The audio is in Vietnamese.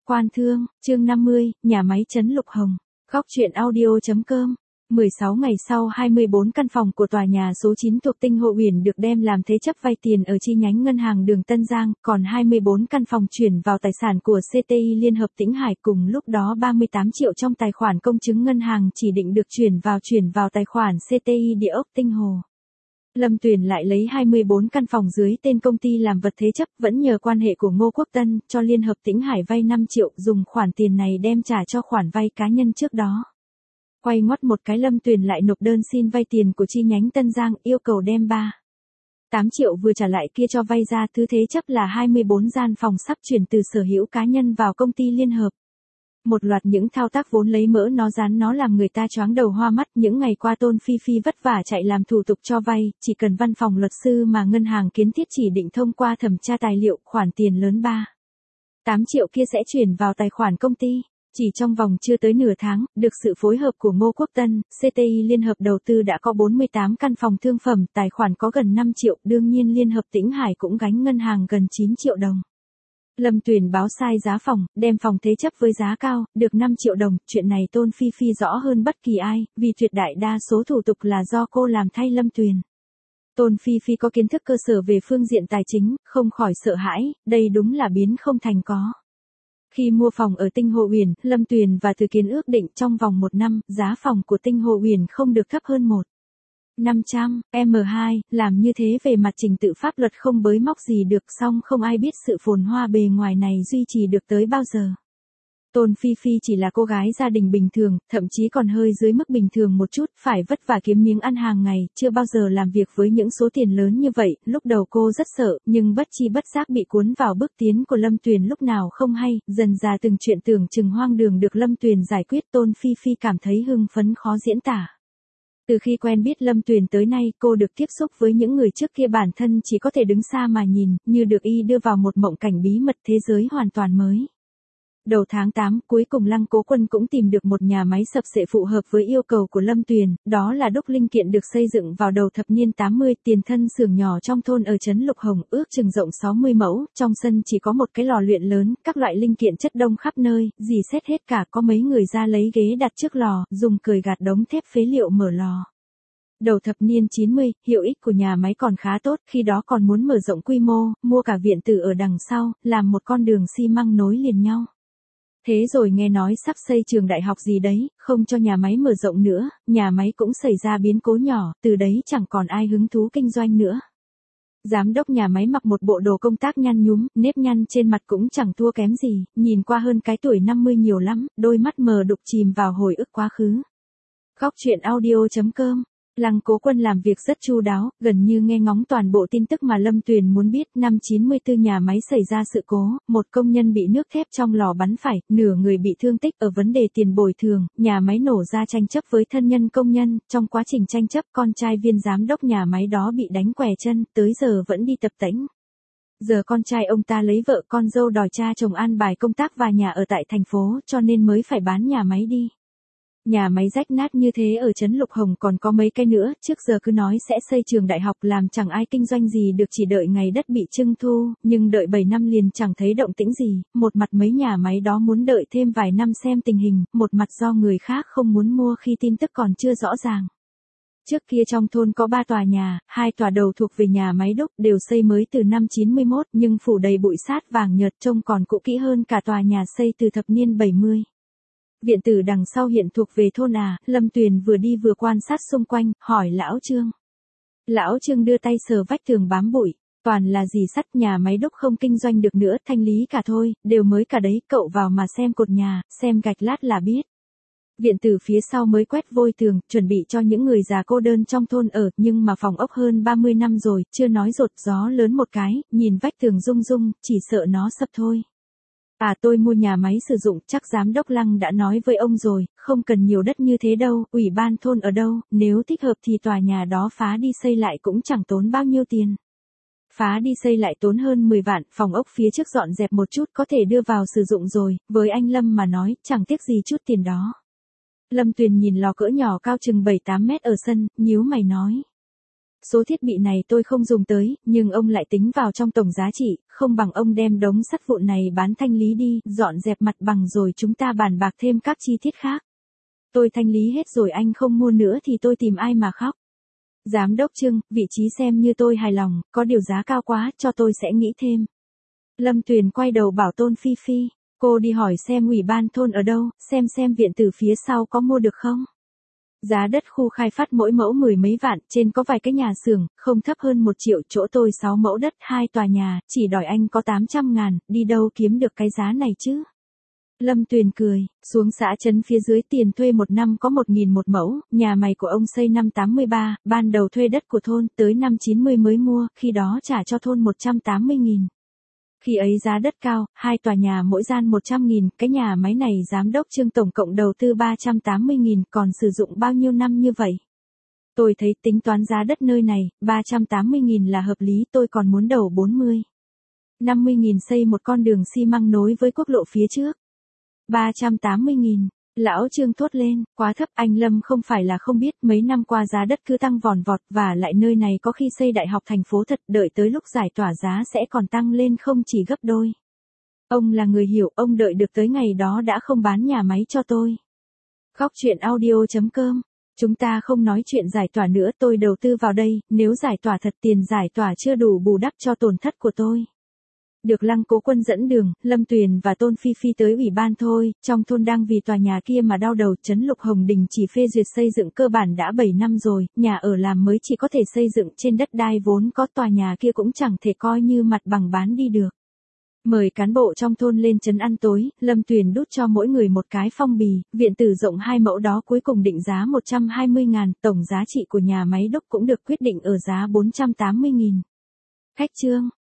Quan thương, chương 50, nhà máy Trấn Lục Hồng. Góc truyện audio.com. 16 ngày sau 24 căn phòng của tòa nhà số 9 thuộc Tinh Hộ Uyển được đem làm thế chấp vay tiền ở chi nhánh ngân hàng đường Tân Giang, còn 24 căn phòng chuyển vào tài sản của CTI Liên Hợp Tĩnh Hải, cùng lúc đó 38 triệu trong tài khoản công chứng ngân hàng chỉ định được chuyển vào tài khoản CTI Địa ốc Tinh Hồ. Lâm Tuyền lại lấy 24 căn phòng dưới tên công ty làm vật thế chấp, vẫn nhờ quan hệ của Ngô Quốc Tân, cho Liên Hợp Tĩnh Hải vay 5 triệu, dùng khoản tiền này đem trả cho khoản vay cá nhân trước đó. Quay ngoắt một cái, Lâm Tuyền lại nộp đơn xin vay tiền của chi nhánh Tân Giang, yêu cầu đem 8 triệu vừa trả lại kia cho vay ra thứ thế chấp là 24 gian phòng sắp chuyển từ sở hữu cá nhân vào công ty Liên Hợp. Một loạt những thao tác vốn lấy mỡ nó dán nó làm người ta choáng đầu hoa mắt. Những ngày qua Tôn Phi Phi vất vả chạy làm thủ tục cho vay, chỉ cần văn phòng luật sư mà ngân hàng kiến thiết chỉ định thông qua thẩm tra tài liệu, khoản tiền lớn 8 triệu kia sẽ chuyển vào tài khoản công ty. Chỉ trong vòng chưa tới nửa tháng, được sự phối hợp của Ngô Quốc Tân, CTI Liên Hợp đầu tư đã có 48 căn phòng thương phẩm, tài khoản có gần 5 triệu, đương nhiên Liên Hợp Tĩnh Hải cũng gánh ngân hàng gần 9 triệu đồng. Lâm Tuyền báo sai giá phòng, đem phòng thế chấp với giá cao, được 5 triệu đồng, chuyện này Tôn Phi Phi rõ hơn bất kỳ ai, vì tuyệt đại đa số thủ tục là do cô làm thay Lâm Tuyền. Tôn Phi Phi có kiến thức cơ sở về phương diện tài chính, không khỏi sợ hãi, đây đúng là biến không thành có. Khi mua phòng ở Tinh Hộ Uyển, Lâm Tuyền và Từ Kiến ước định trong vòng 1 năm, giá phòng của Tinh Hộ Uyển không được thấp hơn 1.500 m2, làm như thế về mặt trình tự pháp luật không bới móc gì được, song không ai biết sự phồn hoa bề ngoài này duy trì được tới bao giờ. Tôn Phi Phi chỉ là cô gái gia đình bình thường, thậm chí còn hơi dưới mức bình thường một chút, phải vất vả kiếm miếng ăn hàng ngày, chưa bao giờ làm việc với những số tiền lớn như vậy. Lúc đầu cô rất sợ, nhưng bất chi bất giác bị cuốn vào bước tiến của Lâm Tuyền lúc nào không hay, dần dà từng chuyện tưởng chừng hoang đường được Lâm Tuyền giải quyết. Tôn Phi Phi cảm thấy hưng phấn khó diễn tả. Từ khi quen biết Lâm Tuyền tới nay, cô được tiếp xúc với những người trước kia bản thân chỉ có thể đứng xa mà nhìn, như được y đưa vào một mộng cảnh bí mật, thế giới hoàn toàn mới. Đầu tháng 8, cuối cùng Lăng Cố Quân cũng tìm được một nhà máy sập sệ phù hợp với yêu cầu của Lâm Tuyền, đó là đúc linh kiện được xây dựng vào đầu thập niên 80, tiền thân xưởng nhỏ trong thôn ở Trấn Lục Hồng, ước chừng rộng 60 mẫu, trong sân chỉ có một cái lò luyện lớn, các loại linh kiện chất đông khắp nơi, dì xét hết cả, có mấy người ra lấy ghế đặt trước lò, dùng cời gạt đống thép phế liệu mở lò. Đầu thập niên 90, hiệu ích của nhà máy còn khá tốt, khi đó còn muốn mở rộng quy mô, mua cả viện tử ở đằng sau, làm một con đường xi măng nối liền nhau. Thế rồi nghe nói sắp xây trường đại học gì đấy, không cho nhà máy mở rộng nữa, nhà máy cũng xảy ra biến cố nhỏ, từ đấy chẳng còn ai hứng thú kinh doanh nữa. Giám đốc nhà máy mặc một bộ đồ công tác nhăn nhúm, nếp nhăn trên mặt cũng chẳng thua kém gì, nhìn qua hơn cái tuổi 50 nhiều lắm, đôi mắt mờ đục chìm vào hồi ức quá khứ. Góc truyện audio.com. Lăng Cố Quân làm việc rất chu đáo, gần như nghe ngóng toàn bộ tin tức mà Lâm Tuyền muốn biết. Năm 94 nhà máy xảy ra sự cố, một công nhân bị nước thép trong lò bắn phải, nửa người bị thương tích. Ở vấn đề tiền bồi thường, nhà máy nổ ra tranh chấp với thân nhân công nhân, trong quá trình tranh chấp con trai viên giám đốc nhà máy đó bị đánh què chân, tới giờ vẫn đi tập tễnh. Giờ con trai ông ta lấy vợ con dâu đòi cha chồng an bài công tác và nhà ở tại thành phố, cho nên mới phải bán nhà máy đi. Nhà máy rách nát như thế ở Trấn Lục Hồng còn có mấy cái nữa, trước giờ cứ nói sẽ xây trường đại học làm chẳng ai kinh doanh gì được, chỉ đợi ngày đất bị trưng thu, nhưng đợi 7 năm liền chẳng thấy động tĩnh gì, một mặt mấy nhà máy đó muốn đợi thêm vài năm xem tình hình, một mặt do người khác không muốn mua khi tin tức còn chưa rõ ràng. Trước kia trong thôn có 3 tòa nhà, 2 tòa đầu thuộc về nhà máy đúc, đều xây mới từ năm 91, nhưng phủ đầy bụi sát vàng nhợt, trông còn cũ kỹ hơn cả tòa nhà xây từ thập niên 70. Viện tử đằng sau hiện thuộc về thôn à. Lâm Tuyền vừa đi vừa quan sát xung quanh, hỏi lão Trương. Lão Trương đưa tay sờ vách tường bám bụi, toàn là gì sắt, nhà máy đúc không kinh doanh được nữa, thanh lý cả thôi, đều mới cả đấy, cậu vào mà xem cột nhà, xem gạch lát là biết. Viện tử phía sau mới quét vôi tường, chuẩn bị cho những người già cô đơn trong thôn ở, nhưng mà phòng ốc hơn 30 năm rồi, chưa nói rột gió lớn một cái, nhìn vách tường rung rung, chỉ sợ nó sập thôi. À, tôi mua nhà máy sử dụng, chắc giám đốc Lăng đã nói với ông rồi, không cần nhiều đất như thế đâu, ủy ban thôn ở đâu, nếu thích hợp thì tòa nhà đó phá đi xây lại cũng chẳng tốn bao nhiêu tiền. Phá đi xây lại tốn hơn 10 vạn, phòng ốc phía trước dọn dẹp một chút có thể đưa vào sử dụng rồi, với anh Lâm mà nói, chẳng tiếc gì chút tiền đó. Lâm Tuyền nhìn lò cỡ nhỏ cao chừng 7-8 mét ở sân, nhíu mày nói. Số thiết bị này tôi không dùng tới, nhưng ông lại tính vào trong tổng giá trị, không bằng ông đem đống sắt vụn này bán thanh lý đi, dọn dẹp mặt bằng rồi chúng ta bàn bạc thêm các chi tiết khác. Tôi thanh lý hết rồi anh không mua nữa thì tôi tìm ai mà khóc. Giám đốc Trương, vị trí xem như tôi hài lòng, có điều giá cao quá, cho tôi sẽ nghĩ thêm. Lâm Tuyền quay đầu bảo Tôn Phi Phi, cô đi hỏi xem ủy ban thôn ở đâu, xem viện tử phía sau có mua được không. Giá đất khu khai phát mỗi mẫu 10 mấy vạn, trên có vài cái nhà xưởng, không thấp hơn 1 triệu, chỗ tôi 6 mẫu đất, 2 tòa nhà, chỉ đòi anh có 800.000, đi đâu kiếm được cái giá này chứ. Lâm Tuyền cười, xuống xã trấn phía dưới tiền thuê 1 năm có 1.000 một mẫu, nhà mày của ông xây năm 83, ban đầu thuê đất của thôn, tới năm 90 mới mua, khi đó trả cho thôn 180.000. Khi ấy giá đất cao, 2 tòa nhà mỗi gian 100.000, cái nhà máy này giám đốc Trương tổng cộng đầu tư 380.000, còn sử dụng bao nhiêu năm như vậy? Tôi thấy tính toán giá đất nơi này, 380.000 là hợp lý, tôi còn muốn đầu 40. 50.000 xây một con đường xi măng nối với quốc lộ phía trước. 380.000. Lão Trương thốt lên, quá thấp, anh Lâm không phải là không biết, mấy năm qua giá đất cứ tăng vòn vọt, và lại nơi này có khi xây đại học thành phố thật, đợi tới lúc giải tỏa giá sẽ còn tăng lên không chỉ gấp đôi. Ông là người hiểu, ông đợi được tới ngày đó đã không bán nhà máy cho tôi. Khóc chuyện audio.com. Chúng ta không nói chuyện giải tỏa nữa, tôi đầu tư vào đây, nếu giải tỏa thật tiền giải tỏa chưa đủ bù đắp cho tổn thất của tôi. Được Lăng Cố Quân dẫn đường, Lâm Tuyền và Tôn Phi Phi tới ủy ban thôi, trong thôn đang vì tòa nhà kia mà đau đầu, trấn Lục Hồng Đình chỉ phê duyệt xây dựng cơ bản đã 7 năm rồi, nhà ở làm mới chỉ có thể xây dựng trên đất đai vốn có, tòa nhà kia cũng chẳng thể coi như mặt bằng bán đi được. Mời cán bộ trong thôn lên trấn ăn tối, Lâm Tuyền đút cho mỗi người một cái phong bì, viện tử rộng 2 mẫu đó cuối cùng định giá 120.000, tổng giá trị của nhà máy đúc cũng được quyết định ở giá 480.000. Khách Trương.